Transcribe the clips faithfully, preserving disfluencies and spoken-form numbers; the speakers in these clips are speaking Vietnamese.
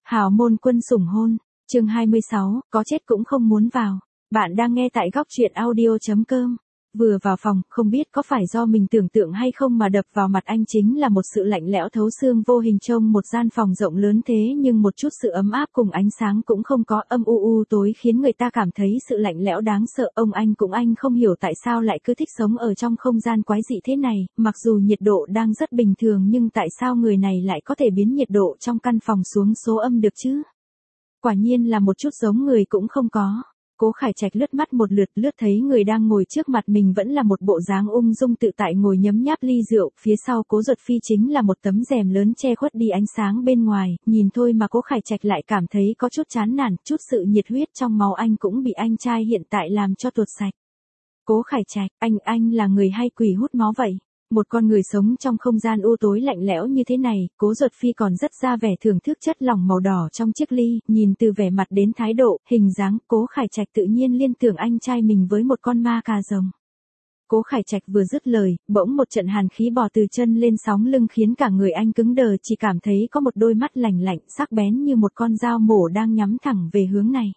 Hào môn quân sủng hôn, chương hai mươi sáu, có chết cũng không muốn vào. Bạn đang nghe tại góc truyện audio.com. Vừa vào phòng, không biết có phải do mình tưởng tượng hay không mà đập vào mặt anh chính là một sự lạnh lẽo thấu xương vô hình trong một gian phòng rộng lớn thế nhưng một chút sự ấm áp cùng ánh sáng cũng không có, âm u u tối khiến người ta cảm thấy sự lạnh lẽo đáng sợ. Ông anh cũng anh không hiểu tại sao lại cứ thích sống ở trong không gian quái dị thế này, mặc dù nhiệt độ đang rất bình thường nhưng tại sao người này lại có thể biến nhiệt độ trong căn phòng xuống số âm được chứ? Quả nhiên là một chút giống người cũng không có. Cố Khải Trạch lướt mắt một lượt, lướt thấy người đang ngồi trước mặt mình vẫn là một bộ dáng ung dung tự tại ngồi nhấm nháp ly rượu, phía sau Cố Duật Phi chính là một tấm rèm lớn che khuất đi ánh sáng bên ngoài, nhìn thôi mà Cố Khải Trạch lại cảm thấy có chút chán nản, chút sự nhiệt huyết trong máu anh cũng bị anh trai hiện tại làm cho tuột sạch. Cố Khải Trạch, anh anh là người hay quỷ hút máu vậy? Một con người sống trong không gian u tối lạnh lẽo như thế này, Cố Duật Phi còn rất ra vẻ thưởng thức chất lỏng màu đỏ trong chiếc ly, nhìn từ vẻ mặt đến thái độ, hình dáng, Cố Khải Trạch tự nhiên liên tưởng anh trai mình với một con ma cà rồng. Cố Khải Trạch vừa dứt lời, bỗng một trận hàn khí bò từ chân lên sóng lưng khiến cả người anh cứng đờ, chỉ cảm thấy có một đôi mắt lạnh lạnh, sắc bén như một con dao mổ đang nhắm thẳng về hướng này.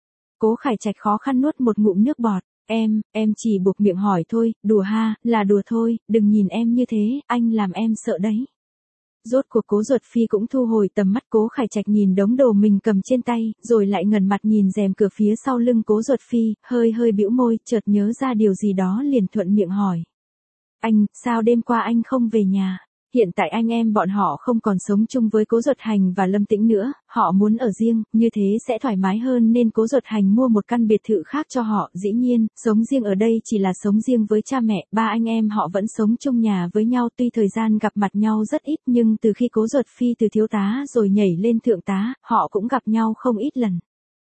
Cố Khải Trạch khó khăn nuốt một ngụm nước bọt. Em, em chỉ buộc miệng hỏi thôi, đùa ha, là đùa thôi, đừng nhìn em như thế, anh làm em sợ đấy. Rốt cuộc Cố Duật Phi cũng thu hồi tầm mắt. Cố Khải Trạch nhìn đống đồ mình cầm trên tay, rồi lại ngẩng mặt nhìn rèm cửa phía sau lưng Cố Duật Phi, hơi hơi bĩu môi, chợt nhớ ra điều gì đó liền thuận miệng hỏi. Anh, sao đêm qua anh không về nhà? Hiện tại anh em bọn họ không còn sống chung với Cố Duật Hành và Lâm Tĩnh nữa, họ muốn ở riêng, như thế sẽ thoải mái hơn nên Cố Duật Hành mua một căn biệt thự khác cho họ. Dĩ nhiên, sống riêng ở đây chỉ là sống riêng với cha mẹ, ba anh em họ vẫn sống chung nhà với nhau, tuy thời gian gặp mặt nhau rất ít nhưng từ khi Cố Duật Phi từ thiếu tá rồi nhảy lên thượng tá, họ cũng gặp nhau không ít lần.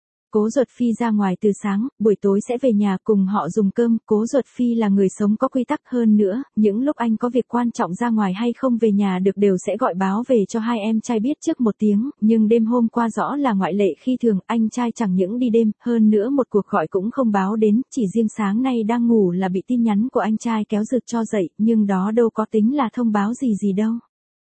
Cố Duật Phi ra ngoài từ sáng, buổi tối sẽ về nhà cùng họ dùng cơm. Cố Duật Phi là người sống có quy tắc hơn nữa, những lúc anh có việc quan trọng ra ngoài hay không về nhà được đều sẽ gọi báo về cho hai em trai biết trước một tiếng, nhưng đêm hôm qua rõ là ngoại lệ khi thường, anh trai chẳng những đi đêm, hơn nữa một cuộc gọi cũng không báo đến, chỉ riêng sáng nay đang ngủ là bị tin nhắn của anh trai kéo giật cho dậy, nhưng đó đâu có tính là thông báo gì gì đâu.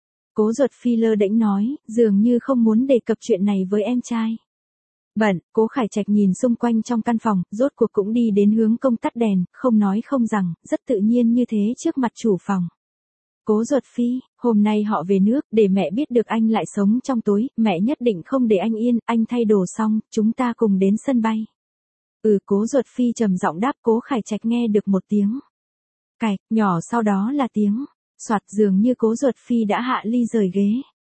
Cố Duật Phi lơ đễnh nói, dường như không muốn đề cập chuyện này với em trai. Bận, Cố Khải Trạch nhìn xung quanh trong căn phòng, rốt cuộc cũng đi đến hướng công tắt đèn, không nói không rằng, rất tự nhiên như thế trước mặt chủ phòng. Cố Duật Phi, hôm nay họ về nước, để mẹ biết được anh lại sống trong tối, mẹ nhất định không để anh yên, anh thay đồ xong, chúng ta cùng đến sân bay. Ừ, Cố Duật Phi trầm giọng đáp. Cố Khải Trạch nghe được một tiếng cạch nhỏ, sau đó là tiếng soạt, dường như Cố Duật Phi đã hạ ly rời ghế.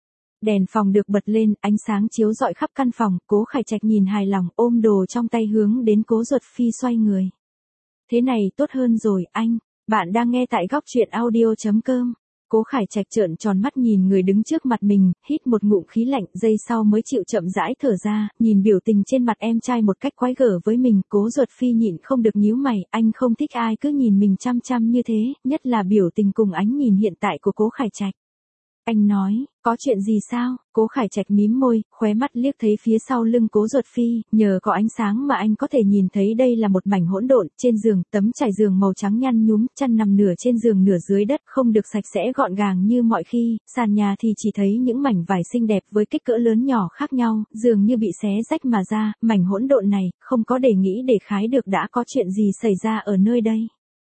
Đèn phòng được bật lên, ánh sáng chiếu rọi khắp căn phòng, Cố Khải Trạch nhìn hài lòng, ôm đồ trong tay hướng đến Cố Duật Phi xoay người. Thế này tốt hơn rồi, anh. Bạn đang nghe tại góc truyện audio.com. Cố Khải Trạch trợn tròn mắt nhìn người đứng trước mặt mình, hít một ngụm khí lạnh, giây sau mới chịu chậm rãi thở ra, nhìn biểu tình trên mặt em trai một cách quái gở với mình, Cố Duật Phi nhịn không được nhíu mày, anh không thích ai cứ nhìn mình chăm chăm như thế, nhất là biểu tình cùng ánh nhìn hiện tại của Cố Khải Trạch. Anh nói, có chuyện gì sao? Cố Khải Trạch mím môi, khóe mắt liếc thấy phía sau lưng Cố Duật Phi, nhờ có ánh sáng mà anh có thể nhìn thấy đây là một mảnh hỗn độn, trên giường, tấm trải giường màu trắng nhăn nhúm, chăn nằm nửa trên giường nửa dưới đất, không được sạch sẽ gọn gàng như mọi khi, sàn nhà thì chỉ thấy những mảnh vải xinh đẹp với kích cỡ lớn nhỏ khác nhau, dường như bị xé rách mà ra, mảnh hỗn độn này, không có để nghĩ để khái được đã có chuyện gì xảy ra ở nơi đây.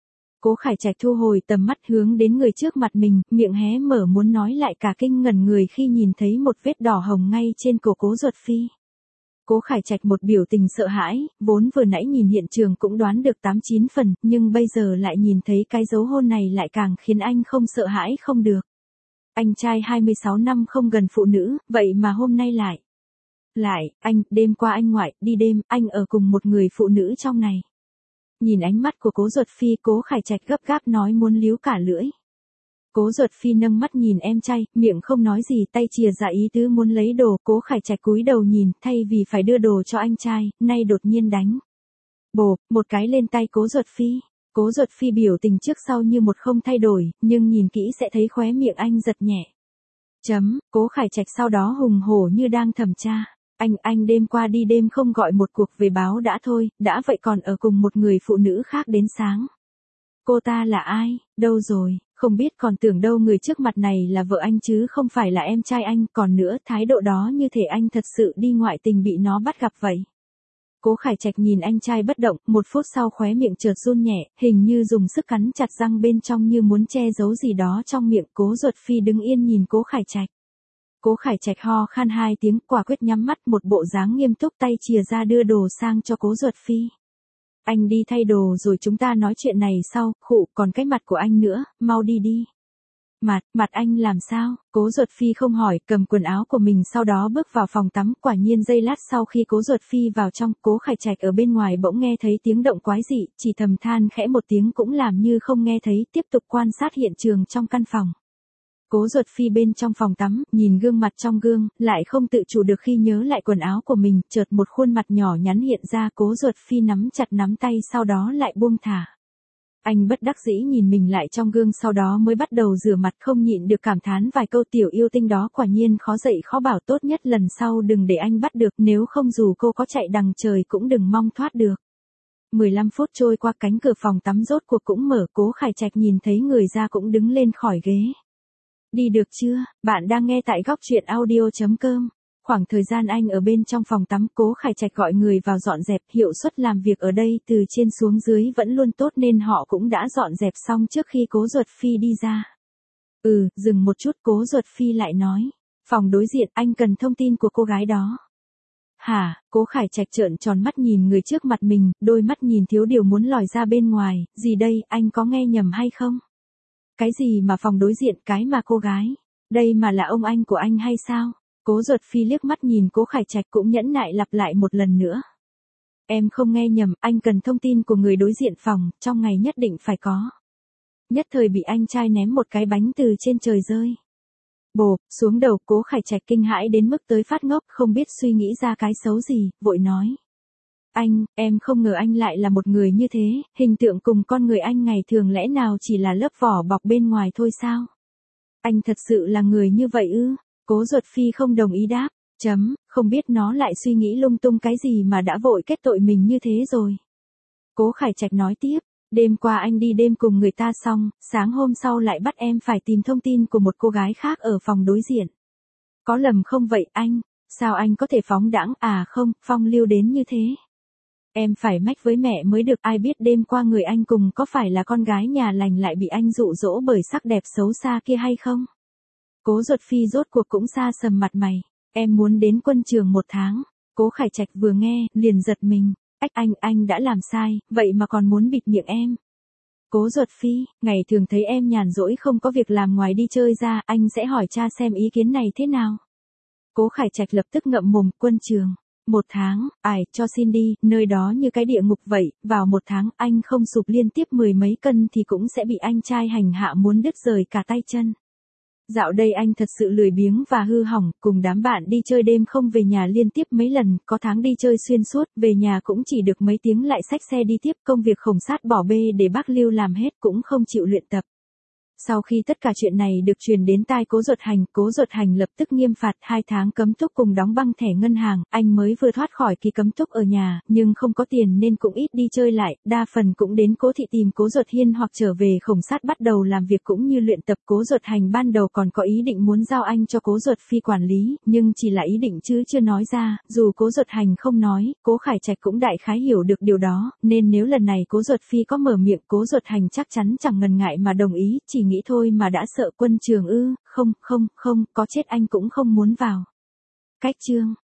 Cố Khải Trạch thu hồi tầm mắt hướng đến người trước mặt mình, miệng hé mở muốn nói lại cả kinh ngẩn người khi nhìn thấy một vết đỏ hồng ngay trên cổ Cố Duật Phi. Cố Khải Trạch một biểu tình sợ hãi, vốn vừa nãy nhìn hiện trường cũng đoán được tám chín phần, nhưng bây giờ lại nhìn thấy cái dấu hôn này lại càng khiến anh không sợ hãi không được. Anh trai hai mươi sáu năm không gần phụ nữ, vậy mà hôm nay lại. Lại, anh, đêm qua anh ngoại, đi đêm, anh ở cùng một người phụ nữ trong này. Nhìn ánh mắt của Cố Duật Phi, Cố Khải Trạch gấp gáp nói muốn líu cả lưỡi. Cố Duật Phi nâng mắt nhìn em trai, miệng không nói gì, tay chìa ra ý tứ muốn lấy đồ. Cố Khải Trạch cúi đầu nhìn, thay vì phải đưa đồ cho anh trai, nay đột nhiên đánh bộp một cái lên tay Cố Duật Phi. Cố Duật Phi biểu tình trước sau như một không thay đổi, nhưng nhìn kỹ sẽ thấy khóe miệng anh giật nhẹ. Chấm, Cố Khải Trạch sau đó hùng hổ như đang thẩm tra. Anh, anh đêm qua đi đêm không gọi một cuộc về báo đã thôi, đã vậy còn ở cùng một người phụ nữ khác đến sáng. Cô ta là ai, đâu rồi, Không biết còn tưởng đâu người trước mặt này là vợ anh chứ không phải là em trai anh, còn nữa thái độ đó như thể anh thật sự đi ngoại tình bị nó bắt gặp vậy. Cố Khải Trạch nhìn anh trai bất động, một phút sau khóe miệng chợt run nhẹ, hình như dùng sức cắn chặt răng bên trong như muốn che giấu gì đó trong miệng. Cố Duật Phi đứng yên nhìn Cố Khải Trạch. Cố Khải Trạch ho khan hai tiếng, quả quyết nhắm mắt, một bộ dáng nghiêm túc, tay chìa ra đưa đồ sang cho Cố Duật Phi. Anh đi thay đồ rồi chúng ta nói chuyện này sau, khụ, còn cái mặt của anh nữa, mau đi đi. Mặt, mặt anh làm sao? Cố Duật Phi không hỏi, cầm quần áo của mình sau đó bước vào phòng tắm. Quả nhiên giây lát sau khi Cố Duật Phi vào trong, Cố Khải Trạch ở bên ngoài bỗng nghe thấy tiếng động quái dị, chỉ thầm than khẽ một tiếng cũng làm như không nghe thấy, tiếp tục quan sát hiện trường trong căn phòng. Cố Duật Phi bên trong phòng tắm, nhìn gương mặt trong gương, lại không tự chủ được khi nhớ lại quần áo của mình, chợt một khuôn mặt nhỏ nhắn hiện ra. Cố Duật Phi nắm chặt nắm tay sau đó lại buông thả. Anh bất đắc dĩ nhìn mình lại trong gương sau đó mới bắt đầu rửa mặt, không nhịn được cảm thán vài câu, tiểu yêu tinh đó quả nhiên khó dạy khó bảo, tốt nhất lần sau đừng để anh bắt được, nếu không dù cô có chạy đằng trời cũng đừng mong thoát được. mười lăm phút trôi qua, cánh cửa phòng tắm rốt cuộc cũng mở, Cố Khải Trạch nhìn thấy người ra cũng đứng lên khỏi ghế. Đi được chưa? Bạn đang nghe tại góc truyện audio chấm com. Khoảng thời gian anh ở bên trong phòng tắm, Cố Khải Trạch gọi người vào dọn dẹp, hiệu suất làm việc ở đây từ trên xuống dưới vẫn luôn tốt nên họ cũng đã dọn dẹp xong trước khi Cố Duật Phi đi ra. Ừ, dừng một chút, Cố Duật Phi lại nói. Phòng đối diện, anh cần thông tin của cô gái đó. Hả? Cố Khải Trạch trợn tròn mắt nhìn người trước mặt mình, đôi mắt nhìn thiếu điều muốn lòi ra bên ngoài, gì đây, anh có nghe nhầm hay không? Cái gì mà phòng đối diện, cái mà cô gái? Đây mà là ông anh của anh hay sao? Cố Duật Phi liếc mắt nhìn Cố Khải Trạch cũng nhẫn nại lặp lại một lần nữa. Em không nghe nhầm, anh cần thông tin của người đối diện phòng, trong ngày nhất định phải có. Nhất thời bị anh trai ném một cái bánh từ trên trời rơi. Bộp, xuống đầu. Cố Khải Trạch kinh hãi đến mức tới phát ngốc, không biết suy nghĩ ra cái xấu gì, vội nói. Anh, em không ngờ anh lại là một người như thế, hình tượng cùng con người anh ngày thường lẽ nào chỉ là lớp vỏ bọc bên ngoài thôi sao? Anh thật sự là người như vậy ư? Cố Duật Phi không đồng ý đáp, chấm, không biết nó lại suy nghĩ lung tung cái gì mà đã vội kết tội mình như thế rồi. Cố Khải Trạch nói tiếp, đêm qua anh đi đêm cùng người ta xong, sáng hôm sau lại bắt em phải tìm thông tin của một cô gái khác ở phòng đối diện. Có lầm không vậy anh? Sao anh có thể phóng đãng, à không, phong lưu đến như thế? Em phải mách với mẹ mới được, ai biết đêm qua người anh cùng có phải là con gái nhà lành lại bị anh dụ dỗ bởi sắc đẹp xấu xa kia hay không? Cố Duật Phi rốt cuộc cũng xa sầm mặt mày, em muốn đến quân trường một tháng. Cố Khải Trạch vừa nghe, liền giật mình, ách anh, anh đã làm sai, vậy mà còn muốn bịt miệng em. Cố Duật Phi, ngày thường thấy em nhàn rỗi không có việc làm ngoài đi chơi ra, anh sẽ hỏi cha xem ý kiến này thế nào. Cố Khải Trạch lập tức ngậm mồm, quân trường. Một tháng, ải, cho xin đi, nơi đó như cái địa ngục vậy, vào một tháng anh không sụp liên tiếp mười mấy cân thì cũng sẽ bị anh trai hành hạ muốn đứt rời cả tay chân. Dạo đây anh thật sự lười biếng và hư hỏng, cùng đám bạn đi chơi đêm không về nhà liên tiếp mấy lần, có tháng đi chơi xuyên suốt, về nhà cũng chỉ được mấy tiếng lại xách xe đi tiếp, công việc khổng sát bỏ bê để bác Lưu làm hết cũng không chịu luyện tập. Sau khi tất cả chuyện này được truyền đến tai Cố Duật Hành, Cố Duật Hành lập tức nghiêm phạt hai tháng cấm túc cùng đóng băng thẻ ngân hàng, anh mới vừa thoát khỏi kỳ cấm túc ở nhà, nhưng không có tiền nên cũng ít đi chơi lại, đa phần cũng đến Cố thị tìm Cố Duật Hiên hoặc trở về khổng sát bắt đầu làm việc cũng như luyện tập. Cố Duật Hành ban đầu còn có ý định muốn giao anh cho Cố Duật Phi quản lý, nhưng chỉ là ý định chứ chưa nói ra, dù Cố Duật Hành không nói, Cố Khải Trạch cũng đại khái hiểu được điều đó, nên nếu lần này Cố Duật Phi có mở miệng Cố Duật Hành chắc chắn chẳng ngần ngại mà đồng ý, chỉ nghĩ thôi mà đã sợ. Quân trường ư? Không, không, không, có chết anh cũng không muốn vào. Cách chương